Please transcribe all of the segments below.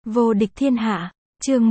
Vô địch thiên hạ, chương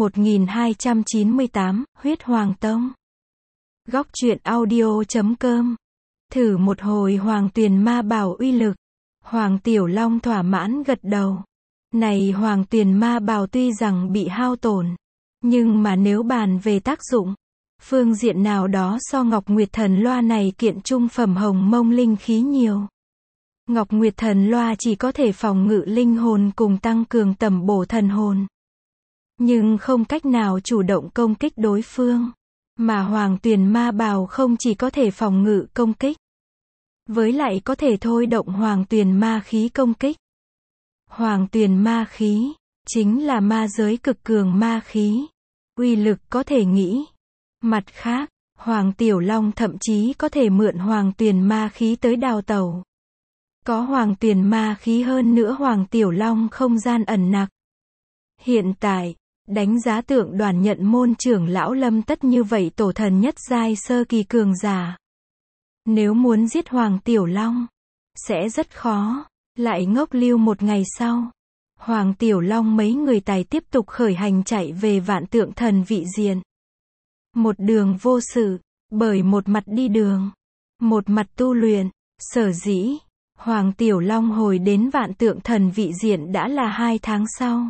1298, huyết hoàng tông. Góc truyện audio.com. Thử một hồi hoàng tuyền ma bảo uy lực. Hoàng Tiểu Long thỏa mãn gật đầu. Này hoàng tuyền ma bảo tuy rằng bị hao tổn, nhưng mà nếu bàn về tác dụng, phương diện nào đó so Ngọc Nguyệt Thần Loa này kiện trung phẩm hồng mông linh khí nhiều. Ngọc Nguyệt Thần Loa chỉ có thể phòng ngự linh hồn cùng tăng cường tẩm bổ thần hồn, nhưng không cách nào chủ động công kích đối phương. Mà Hoàng Tuyền Ma Bào không chỉ có thể phòng ngự công kích, với lại có thể thôi động Hoàng Tuyền ma khí công kích. Hoàng Tuyền ma khí chính là ma giới cực cường ma khí, uy lực có thể nghĩ. Mặt khác, Hoàng Tiểu Long thậm chí có thể mượn Hoàng Tuyền ma khí tới đào tẩu. Có Hoàng Tuyền ma khí hơn nữa Hoàng Tiểu Long không gian ẩn nặc. Hiện tại, đánh giá Tượng Đoàn Nhận môn trưởng lão Lâm Tất như vậy tổ thần nhất giai sơ kỳ cường giả. Nếu muốn giết Hoàng Tiểu Long, sẽ rất khó. Lại ngốc lưu một ngày sau, Hoàng Tiểu Long mấy người tài tiếp tục khởi hành chạy về Vạn Tượng Thần vị diện. Một đường vô sự, bởi một mặt đi đường, một mặt tu luyện. Sở dĩ Hoàng Tiểu Long hồi đến Vạn Tượng Thần vị diện đã là 2 tháng sau.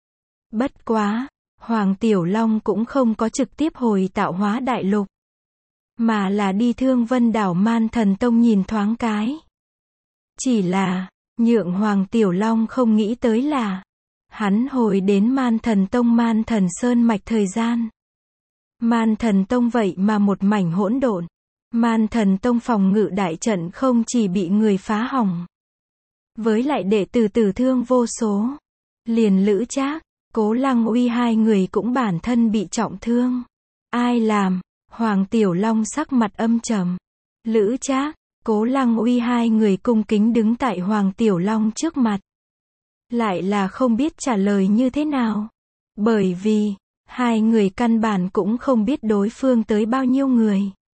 Bất quá, Hoàng Tiểu Long cũng không có trực tiếp hồi Tạo Hóa Đại Lục, mà là đi Thương Vân Đảo Man Thần Tông nhìn thoáng cái. Chỉ là, nhượng Hoàng Tiểu Long không nghĩ tới là, hắn hồi đến Man Thần Tông Man Thần Sơn Mạch thời gian. Man Thần Tông vậy mà một mảnh hỗn độn. Man Thần Tông phòng ngự đại trận không chỉ bị người phá hỏng, với lại đệ tử tử thương vô số. Liền Lữ Trác, Cố Lăng Uy hai người cũng bản thân bị trọng thương. Ai làm? Hoàng Tiểu Long sắc mặt âm trầm. Lữ Trác, Cố Lăng Uy hai người cung kính đứng tại Hoàng Tiểu Long trước mặt. Lại là không biết trả lời như thế nào. Bởi vì, hai người căn bản cũng không biết đối phương tới bao nhiêu người.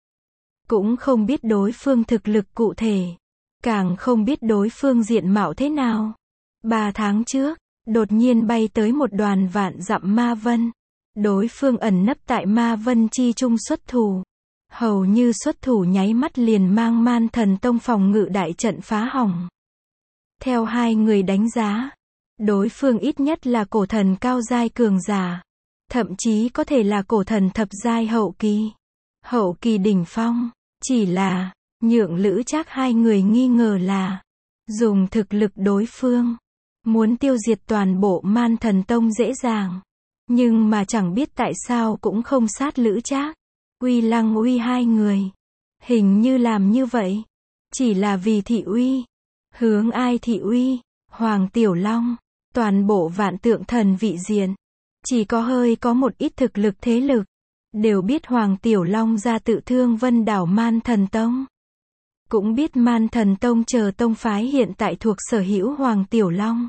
Cũng không biết đối phương thực lực cụ thể. Càng không biết đối phương diện mạo thế nào. 3 tháng trước, đột nhiên bay tới một đoàn vạn dặm ma vân. Đối phương ẩn nấp tại ma vân chi trung xuất thủ. Hầu như xuất thủ nháy mắt liền mang Man Thần Tông phòng ngự đại trận phá hỏng. Theo hai người đánh giá, đối phương ít nhất là cổ thần cao giai cường giả. Thậm chí có thể là cổ thần thập giai hậu kỳ. Hậu kỳ đỉnh phong. Chỉ là, nhượng Lữ Trác hai người nghi ngờ là, dùng thực lực đối phương, muốn tiêu diệt toàn bộ Man Thần Tông dễ dàng. Nhưng mà chẳng biết tại sao cũng không sát Lữ Trác, Uy Lăng Uy hai người. Hình như làm như vậy, chỉ là vì thị uy. Hướng ai thị uy? Hoàng Tiểu Long, toàn bộ Vạn Tượng Thần vị diện. Chỉ có hơi có một ít thực lực thế lực, đều biết Hoàng Tiểu Long ra tự Thương Vân Đảo Man Thần Tông. Cũng biết Man Thần Tông chờ tông phái hiện tại thuộc sở hữu Hoàng Tiểu Long.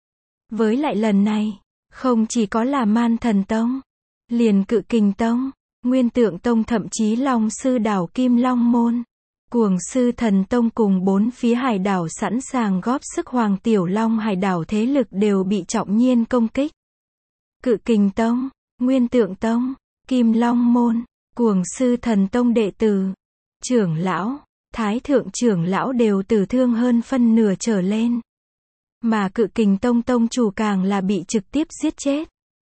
Với lại lần này, không chỉ có là Man Thần Tông, liền Cự Kình Tông, Nguyên Tượng Tông thậm chí Long Sư Đảo Kim Long Môn, Cuồng Sư Thần Tông cùng 4 phía hải đảo sẵn sàng góp sức Hoàng Tiểu Long hải đảo thế lực đều bị trọng nhiên công kích. Cự Kình Tông, Nguyên Tượng Tông, Kim Long Môn, Cuồng Sư Thần Tông đệ tử, trưởng lão, Thái Thượng trưởng lão đều tử thương hơn phân nửa trở lên. Mà Cự Kình Tông tông chủ càng là bị trực tiếp giết chết.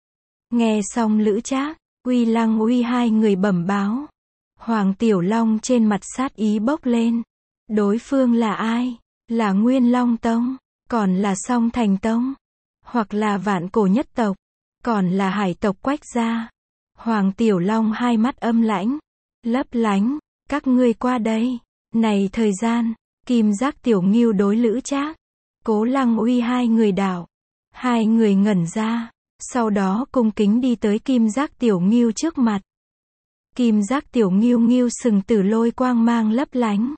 Nghe xong Lữ Trác, Uy Lăng Uy hai người bẩm báo. Hoàng Tiểu Long trên mặt sát ý bốc lên. Đối phương là ai? Là Nguyên Long Tông? Còn là Song Thành Tông? Hoặc là Vạn Cổ nhất tộc? Còn là hải tộc Quách gia? Hoàng Tiểu Long hai mắt âm lãnh, lấp lánh. Các ngươi qua đây. Này thời gian, Kim Giác Tiểu Ngưu đối Lữ Trác, Cố Lăng Uy hai người đảo. Hai người ngẩn ra, sau đó cung kính đi tới Kim Giác Tiểu Ngưu trước mặt. Kim Giác Tiểu Ngưu ngưu sừng tử lôi quang mang lấp lánh.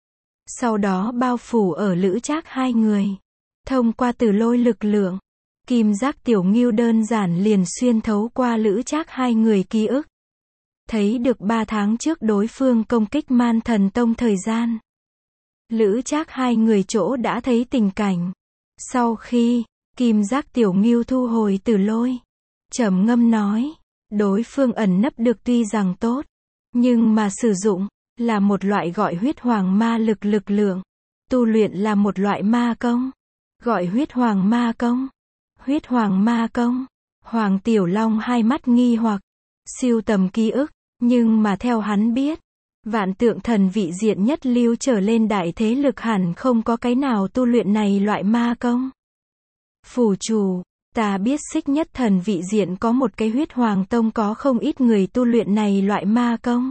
Sau đó bao phủ ở Lữ Trác hai người. Thông qua tử lôi lực lượng, Kim Giác Tiểu Ngưu đơn giản liền xuyên thấu qua Lữ Trác hai người ký ức. Thấy được 3 tháng trước đối phương công kích Man Thần Tông thời gian. Lữ Trác hai người chỗ đã thấy tình cảnh. Sau khi Kim Giác Tiểu Ngưu thu hồi Tử Lôi. Trầm ngâm nói, đối phương ẩn nấp được tuy rằng tốt, nhưng mà sử dụng, là một loại gọi huyết hoàng ma lực lực lượng. Tu luyện là một loại ma công. Gọi huyết hoàng ma công. Huyết hoàng ma công. Hoàng Tiểu Long hai mắt nghi hoặc, siêu tầm ký ức, nhưng mà theo hắn biết, vạn tượng thần vị diện nhất lưu trở lên đại thế lực hẳn không có cái nào tu luyện này loại ma công. Phủ chủ, ta biết Xích Nhất Thần vị diện có một cái huyết hoàng tông có không ít người tu luyện này loại ma công.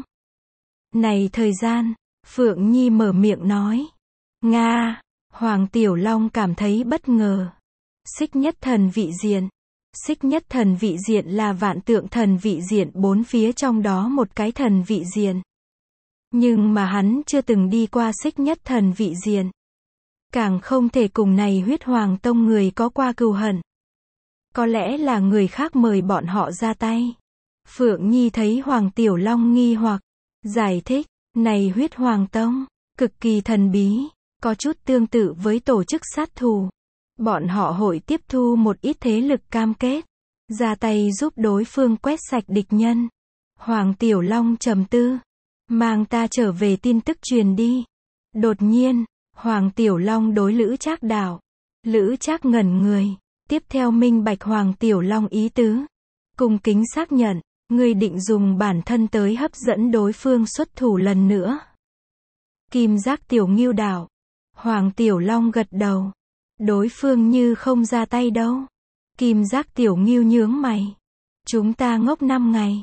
Này thời gian, Phượng Nhi mở miệng nói. Nga, Hoàng Tiểu Long cảm thấy bất ngờ. Xích Nhất Thần vị diện. Xích Nhất Thần vị diện là vạn tượng thần vị diện bốn phía trong đó một cái thần vị diện. Nhưng mà hắn chưa từng đi qua Xích Nhất Thần vị diện. Càng không thể cùng này huyết hoàng tông người có qua cừu hận. Có lẽ là người khác mời bọn họ ra tay. Phượng Nhi thấy Hoàng Tiểu Long nghi hoặc, giải thích, này huyết hoàng tông, cực kỳ thần bí, có chút tương tự với tổ chức sát thủ. Bọn họ hội tiếp thu một ít thế lực cam kết, ra tay giúp đối phương quét sạch địch nhân. Hoàng Tiểu Long trầm tư, mang ta trở về tin tức truyền đi. Đột nhiên, Hoàng Tiểu Long đối Lữ Trác đạo. Lữ Trác ngẩn người, tiếp theo minh bạch Hoàng Tiểu Long ý tứ. Cung kính xác nhận, ngươi định dùng bản thân tới hấp dẫn đối phương xuất thủ lần nữa. Kim Giác Tiểu Ngưu đạo. Hoàng Tiểu Long gật đầu. Đối phương như không ra tay đâu. Kim Giác Tiểu Ngưu nhướng mày. Chúng ta ngốc 5 ngày.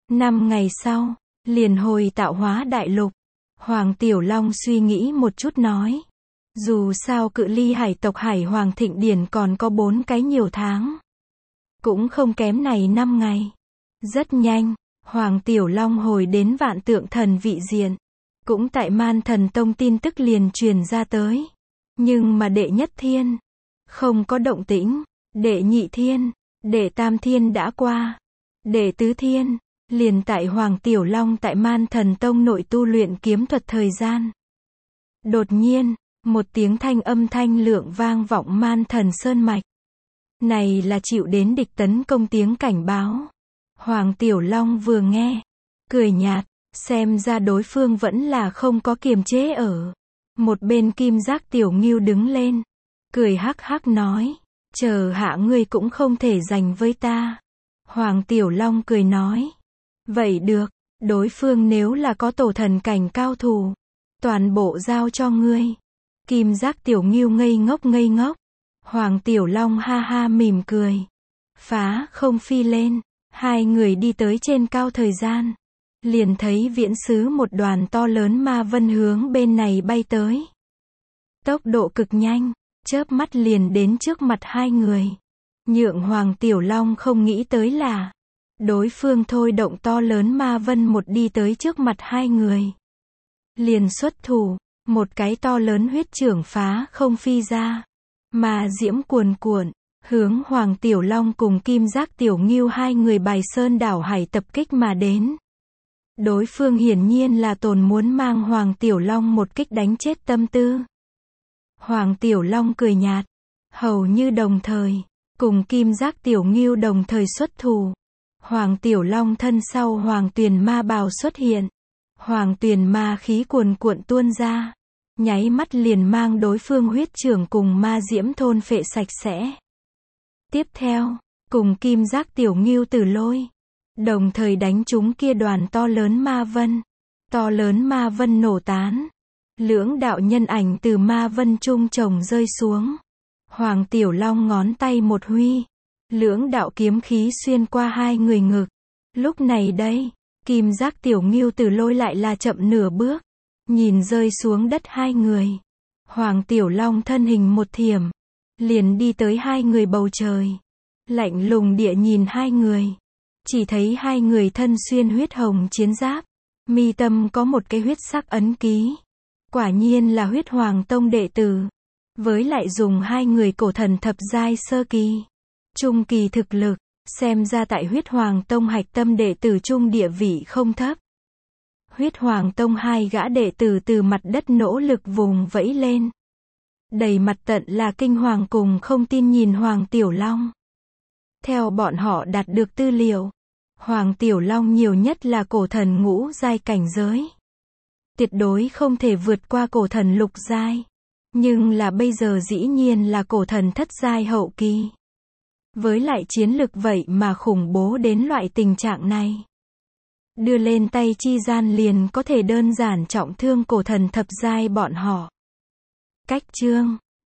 5 ngày sau, liền hồi Tạo Hóa Đại Lục. Hoàng Tiểu Long suy nghĩ một chút nói. Dù sao cự ly hải tộc Hải Hoàng Thịnh Điển còn có 4 cái nhiều tháng. Cũng không kém này 5 ngày. Rất nhanh, Hoàng Tiểu Long hồi đến vạn tượng thần vị diện. Cũng tại Man Thần Tông tin tức liền truyền ra tới. Nhưng mà đệ nhất thiên, không có động tĩnh. Đệ nhị thiên, đệ tam thiên đã qua. Đệ tứ thiên, liền tại Hoàng Tiểu Long tại Man Thần Tông nội tu luyện kiếm thuật thời gian. Đột nhiên, một tiếng âm thanh lượng vang vọng Man Thần Sơn Mạch. Này là chịu đến địch tấn công tiếng cảnh báo. Hoàng Tiểu Long vừa nghe, cười nhạt, xem ra đối phương vẫn là không có kiềm chế ở. Một bên Kim Giác Tiểu Ngưu đứng lên, cười hắc hắc nói, chờ hạ ngươi cũng không thể giành với ta. Hoàng Tiểu Long cười nói, vậy được, đối phương nếu là có tổ thần cảnh cao thủ, toàn bộ giao cho ngươi. Kim Giác Tiểu Ngưu ngây ngốc. Hoàng Tiểu Long ha ha mỉm cười, phá không phi lên. Hai người đi tới trên cao thời gian, liền thấy viễn xứ một đoàn to lớn ma vân hướng bên này bay tới. Tốc độ cực nhanh, chớp mắt liền đến trước mặt hai người. Nhượng Hoàng Tiểu Long không nghĩ tới là, đối phương thôi động to lớn ma vân một đi tới trước mặt hai người. Liền xuất thủ, một cái to lớn huyết chưởng phá không phi ra. Ma diễm cuồn cuộn, hướng Hoàng Tiểu Long cùng Kim Giác Tiểu Ngưu hai người Bài Sơn đảo hải tập kích mà đến. Đối phương hiển nhiên là tồn muốn mang Hoàng Tiểu Long một kích đánh chết tâm tư. Hoàng Tiểu Long cười nhạt, hầu như đồng thời, cùng Kim Giác Tiểu Ngưu đồng thời xuất thủ. Hoàng Tiểu Long thân sau Hoàng Tuyền Ma bào xuất hiện. Hoàng Tuyền Ma khí cuồn cuộn tuôn ra, nháy mắt liền mang đối phương huyết chưởng cùng ma diễm thôn phệ sạch sẽ. Tiếp theo, cùng Kim Giác Tiểu Ngưu Tử Lôi, đồng thời đánh trúng kia đoàn to lớn ma vân. To lớn ma vân nổ tán. Lưỡng đạo nhân ảnh từ ma vân trung chồng rơi xuống. Hoàng Tiểu Long ngón tay một huy. Lưỡng đạo kiếm khí xuyên qua hai người ngực. Lúc này đây, Kim Giác Tiểu Ngưu Tử Lôi lại là chậm nửa bước. Nhìn rơi xuống đất hai người. Hoàng Tiểu Long thân hình một thiểm, liền đi tới hai người bầu trời. Lạnh lùng địa nhìn hai người. Chỉ thấy hai người thân xuyên huyết hồng chiến giáp. Mi tâm có một cái huyết sắc ấn ký. Quả nhiên là huyết hoàng tông đệ tử. Với lại dùng hai người cổ thần thập giai sơ kỳ, trung kỳ thực lực. Xem ra tại huyết hoàng tông hạch tâm đệ tử trung địa vị không thấp. Huyết hoàng tông hai gã đệ tử từ mặt đất nỗ lực vùng vẫy lên. Đầy mặt tận là kinh hoàng cùng không tin nhìn Hoàng Tiểu Long. Theo bọn họ đạt được tư liệu, Hoàng Tiểu Long nhiều nhất là cổ thần ngũ giai cảnh giới. Tuyệt đối không thể vượt qua cổ thần lục giai. Nhưng là bây giờ dĩ nhiên là cổ thần thất giai hậu kỳ. Với lại chiến lực vậy mà khủng bố đến loại tình trạng này. Đưa lên tay chi gian liền có thể đơn giản trọng thương cổ thần thập giai bọn họ. Cách chương